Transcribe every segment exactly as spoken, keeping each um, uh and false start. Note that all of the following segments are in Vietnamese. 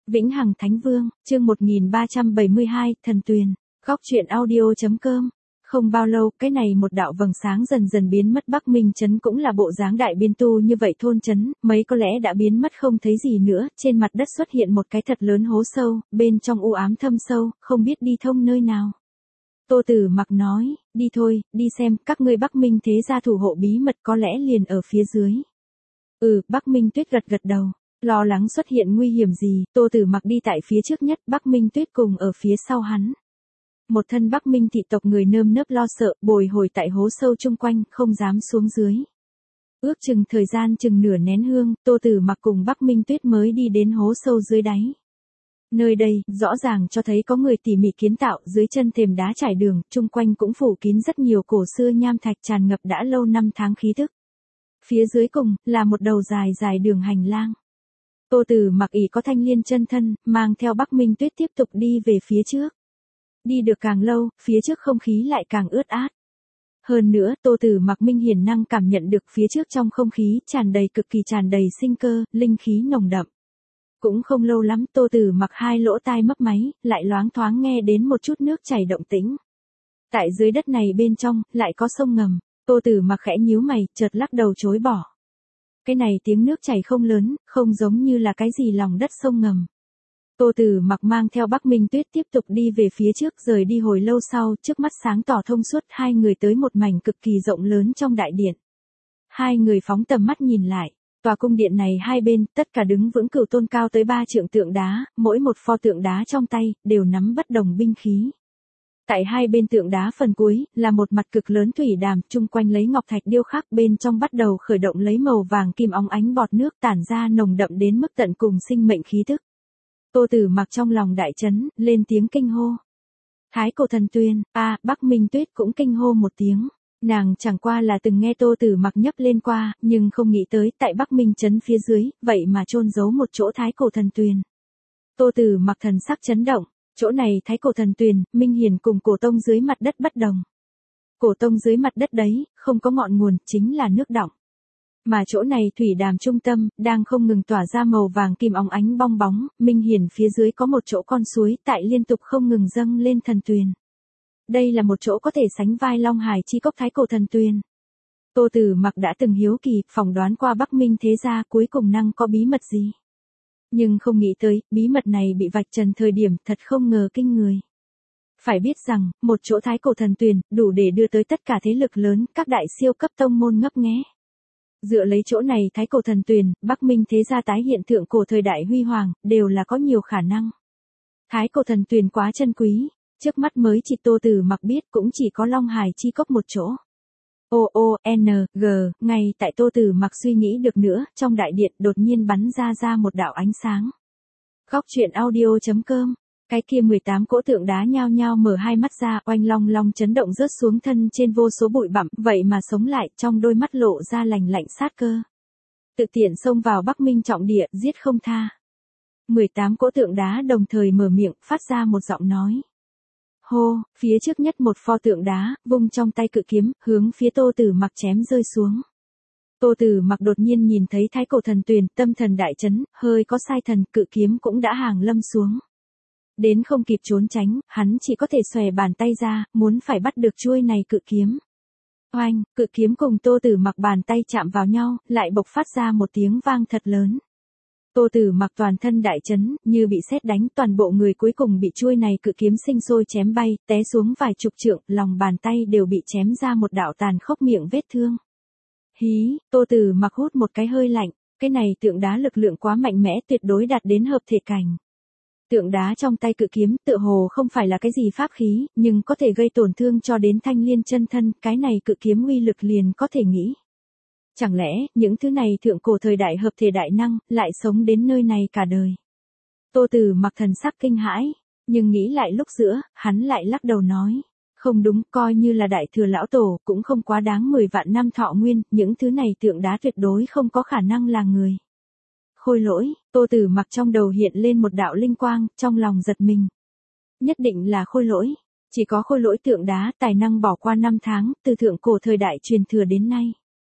Vĩnh Hằng Thánh Vương, chương một nghìn ba trăm bảy mươi hai, Thần Tuyền, góc truyện audio.com. Không bao lâu, cái này một đạo vầng sáng dần dần biến mất. Bắc Minh Trấn cũng là bộ dáng đại biên tu như vậy thôn trấn, mấy có lẽ đã biến mất không thấy gì nữa, trên mặt đất xuất hiện một cái thật lớn hố sâu, bên trong u ám thâm sâu, không biết đi thông nơi nào. Tô Tử Mặc nói, đi thôi, đi xem, các ngươi Bắc Minh thế gia thủ hộ bí mật có lẽ liền ở phía dưới. Ừ, Bắc Minh Tuyết gật gật đầu. Lo lắng xuất hiện nguy hiểm gì, Tô Tử Mặc đi tại phía trước nhất, Bắc Minh Tuyết cùng ở phía sau hắn. Một thân Bắc Minh thị tộc người nơm nớp lo sợ, bồi hồi tại hố sâu chung quanh, không dám xuống dưới. Ước chừng thời gian chừng nửa nén hương, Tô Tử Mặc cùng Bắc Minh Tuyết mới đi đến hố sâu dưới đáy. Nơi đây, rõ ràng cho thấy có người tỉ mỉ kiến tạo, dưới chân thềm đá trải đường, chung quanh cũng phủ kín rất nhiều cổ xưa nham thạch tràn ngập đã lâu năm tháng khí thức. Phía dưới cùng, là một đầu dài dài đường hành lang. Tô Tử Mặc ỷ có thanh liên chân thân, mang theo Bắc Minh Tuyết tiếp tục đi về phía trước. Đi được càng lâu, phía trước không khí lại càng ướt át. Hơn nữa, Tô Tử Mặc minh hiển năng cảm nhận được phía trước trong không khí tràn đầy cực kỳ tràn đầy sinh cơ, linh khí nồng đậm. Cũng không lâu lắm, Tô Tử Mặc hai lỗ tai mấp máy, lại loáng thoáng nghe đến một chút nước chảy động tĩnh. Tại dưới đất này bên trong, lại có sông ngầm. Tô Tử Mặc khẽ nhíu mày, chợt lắc đầu chối bỏ. Cái này tiếng nước chảy không lớn, không giống như là cái gì lòng đất sông ngầm. Tô Tử Mặc mang theo Bắc Minh Tuyết tiếp tục đi về phía trước, rời đi hồi lâu sau, trước mắt sáng tỏ thông suốt, hai người tới một mảnh cực kỳ rộng lớn trong đại điện. Hai người phóng tầm mắt nhìn lại, tòa cung điện này hai bên, tất cả đứng vững cửu tôn cao tới ba trượng tượng đá, mỗi một pho tượng đá trong tay, đều nắm bất đồng binh khí. Tại hai bên tượng đá phần cuối, là một mặt cực lớn thủy đàm, chung quanh lấy ngọc thạch điêu khắc, bên trong bắt đầu khởi động lấy màu vàng kim óng ánh bọt nước tản ra nồng đậm đến mức tận cùng sinh mệnh khí thức. Tô Tử Mặc trong lòng đại chấn, lên tiếng kinh hô. Thái cổ thần tuyền, a, Bắc Minh Tuyết cũng kinh hô một tiếng. Nàng chẳng qua là từng nghe Tô Tử Mặc nhấp lên qua, nhưng không nghĩ tới tại Bắc Minh trấn phía dưới, vậy mà chôn giấu một chỗ thái cổ thần tuyền. Tô Tử Mặc thần sắc chấn động. Chỗ này thái cổ thần tuyền, minh hiển cùng cổ tông dưới mặt đất bất đồng. Cổ tông dưới mặt đất đấy, không có ngọn nguồn, chính là nước đọng. Mà chỗ này thủy đàm trung tâm, đang không ngừng tỏa ra màu vàng kim óng ánh bong bóng, minh hiển phía dưới có một chỗ con suối tại liên tục không ngừng dâng lên thần tuyền. Đây là một chỗ có thể sánh vai Long Hải chi cốc thái cổ thần tuyền. Tô Tử Mặc đã từng hiếu kỳ, phỏng đoán qua Bắc Minh thế gia cuối cùng năng có bí mật gì. Nhưng không nghĩ tới, bí mật này bị vạch trần thời điểm thật không ngờ kinh người. Phải biết rằng, một chỗ thái cổ thần tuyền, đủ để đưa tới tất cả thế lực lớn, các đại siêu cấp tông môn ngấp nghé. Dựa lấy chỗ này thái cổ thần tuyền, Bắc Minh thế gia tái hiện thượng cổ thời đại huy hoàng, đều là có nhiều khả năng. Thái cổ thần tuyền quá chân quý, trước mắt mới chỉ Tô Tử Mặc biết cũng chỉ có Long Hải chi cốc một chỗ. O O N G, ngay tại Tô Tử Mặc suy nghĩ được nữa, trong đại điện đột nhiên bắn ra ra một đạo ánh sáng. Góc truyện audio.com, cái kia mười tám cỗ tượng đá nhao nhao mở hai mắt ra, oanh long long chấn động rớt xuống thân trên vô số bụi bặm, vậy mà sống lại, trong đôi mắt lộ ra lành lạnh sát cơ. Tự tiện xông vào Bắc Minh trọng địa, giết không tha. mười tám cỗ tượng đá đồng thời mở miệng, phát ra một giọng nói. Hô, phía trước nhất một pho tượng đá, vung trong tay cự kiếm, hướng phía Tô Tử Mặc chém rơi xuống. Tô Tử Mặc đột nhiên nhìn thấy thái cổ thần tuyền, tâm thần đại chấn, hơi có sai thần, cự kiếm cũng đã hàng lâm xuống. Đến không kịp trốn tránh, hắn chỉ có thể xòe bàn tay ra, muốn phải bắt được chuôi này cự kiếm. Oanh, cự kiếm cùng Tô Tử Mặc bàn tay chạm vào nhau, lại bộc phát ra một tiếng vang thật lớn. Tô Tử Mặc toàn thân đại chấn, như bị sét đánh, toàn bộ người cuối cùng bị chuôi này cự kiếm sinh sôi chém bay, té xuống vài chục trượng, lòng bàn tay đều bị chém ra một đạo tàn khốc miệng vết thương. Hí, Tô Tử Mặc hút một cái hơi lạnh, cái này tượng đá lực lượng quá mạnh mẽ, tuyệt đối đạt đến hợp thể cảnh. Tượng đá trong tay cự kiếm tựa hồ không phải là cái gì pháp khí, nhưng có thể gây tổn thương cho đến thanh liên chân thân, cái này cự kiếm uy lực liền có thể nghĩ. Chẳng lẽ, những thứ này thượng cổ thời đại hợp thể đại năng, lại sống đến nơi này cả đời. Tô Tử Mặc thần sắc kinh hãi, nhưng nghĩ lại lúc giữa, hắn lại lắc đầu nói. Không đúng, coi như là đại thừa lão tổ, cũng không quá đáng mười vạn năm thọ nguyên, những thứ này tượng đá tuyệt đối không có khả năng là người. Khôi lỗi, Tô Tử Mặc trong đầu hiện lên một đạo linh quang, trong lòng giật mình. Nhất định là khôi lỗi, chỉ có khôi lỗi tượng đá tài năng bỏ qua năm tháng, từ thượng cổ thời đại truyền thừa đến nay.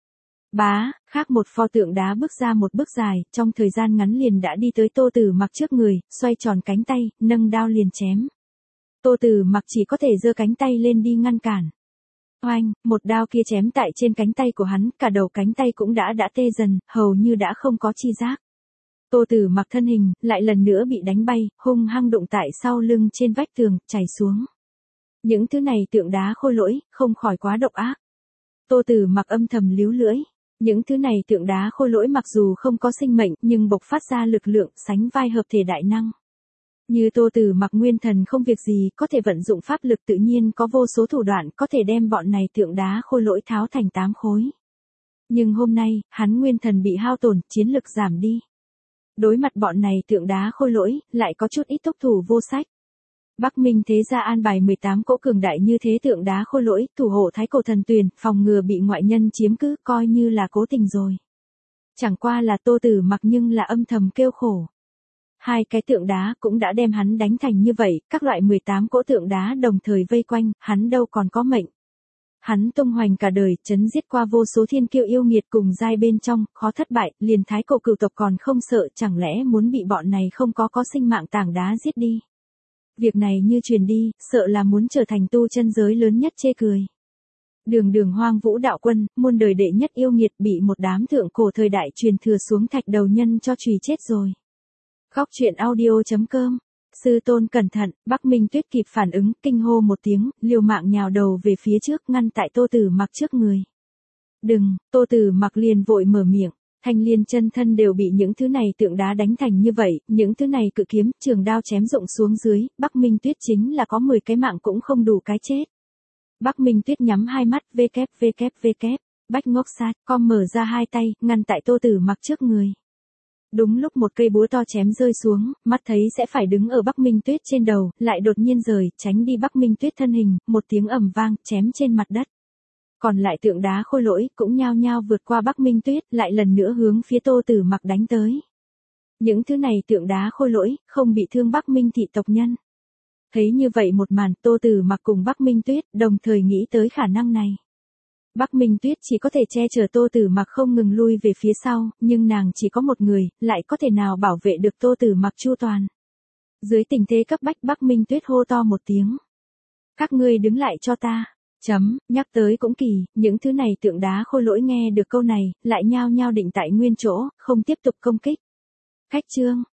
Bá, khác một pho tượng đá bước ra một bước dài, trong thời gian ngắn liền đã đi tới Tô Tử Mặc trước người, xoay tròn cánh tay, nâng đao liền chém. Tô Tử Mặc chỉ có thể giơ cánh tay lên đi ngăn cản. Oanh, một đao kia chém tại trên cánh tay của hắn, cả đầu cánh tay cũng đã đã tê dần, hầu như đã không có chi giác. Tô Tử Mặc thân hình, lại lần nữa bị đánh bay, hung hăng đụng tại sau lưng trên vách tường, chảy xuống. Những thứ này tượng đá khôi lỗi, không khỏi quá độc ác. Tô Tử Mặc âm thầm líu lưỡi. Những thứ này tượng đá khôi lỗi mặc dù không có sinh mệnh, nhưng bộc phát ra lực lượng, sánh vai hợp thể đại năng. Như Tô Tử Mặc nguyên thần không việc gì, có thể vận dụng pháp lực tự nhiên có vô số thủ đoạn, có thể đem bọn này tượng đá khôi lỗi tháo thành tám khối. Nhưng hôm nay, hắn nguyên thần bị hao tổn, chiến lực giảm đi. Đối mặt bọn này tượng đá khôi lỗi, lại có chút ít tốc thủ vô sách. Bắc Minh thế gia an bài mười tám cỗ cường đại như thế tượng đá khôi lỗi, thủ hộ thái cổ thần tuyền, phòng ngừa bị ngoại nhân chiếm cứ, coi như là cố tình rồi. Chẳng qua là Tô Tử Mặc nhưng là âm thầm kêu khổ. Hai cái tượng đá cũng đã đem hắn đánh thành như vậy, các loại mười tám cỗ tượng đá đồng thời vây quanh, hắn đâu còn có mệnh. Hắn tung hoành cả đời, chấn giết qua vô số thiên kiêu yêu nghiệt cùng giai bên trong, khó thất bại, liền thái cổ cửu tộc còn không sợ, chẳng lẽ muốn bị bọn này không có có sinh mạng tảng đá giết đi. Việc này như truyền đi, sợ là muốn trở thành tu chân giới lớn nhất chê cười. Đường đường Hoang Vũ đạo quân, muôn đời đệ nhất yêu nghiệt bị một đám thượng cổ thời đại truyền thừa xuống thạch đầu nhân cho chùy chết rồi. Góc truyện audio chấm com. Sư tôn cẩn thận, Bắc Minh Tuyết kịp phản ứng, kinh hô một tiếng, liều mạng nhào đầu về phía trước ngăn tại Tô Tử Mặc trước người. Đừng, Tô Tử Mặc liền vội mở miệng. Thanh Liên chân thân đều bị những thứ này tượng đá đánh thành như vậy, những thứ này cự kiếm, trường đao chém rụng xuống dưới, Bắc Minh Tuyết chính là có mười cái mạng cũng không đủ cái chết. Bắc Minh Tuyết nhắm hai mắt, vkép vkép vkép, bách ngốc sát, com mở ra hai tay, ngăn tại Tô Tử Mặc trước người. Đúng lúc một cây búa to chém rơi xuống, mắt thấy sẽ phải đứng ở Bắc Minh Tuyết trên đầu, lại đột nhiên rời, tránh đi Bắc Minh Tuyết thân hình, một tiếng ầm vang, chém trên mặt đất. Còn lại tượng đá khôi lỗi cũng nhao nhao vượt qua Bắc Minh Tuyết, lại lần nữa hướng phía Tô Tử Mặc đánh tới. Những thứ này tượng đá khôi lỗi, không bị thương Bắc Minh thị tộc nhân. Thấy như vậy một màn, Tô Tử Mặc cùng Bắc Minh Tuyết đồng thời nghĩ tới khả năng này. Bắc Minh Tuyết chỉ có thể che chở Tô Tử Mặc không ngừng lui về phía sau, nhưng nàng chỉ có một người, lại có thể nào bảo vệ được Tô Tử Mặc chu toàn. Dưới tình thế cấp bách, Bắc Minh Tuyết hô to một tiếng. Các ngươi đứng lại cho ta. Chấm, nhắc tới cũng kỳ, những thứ này tượng đá khôi lỗi nghe được câu này, lại nhao nhao định tại nguyên chỗ, không tiếp tục công kích. Khách chương,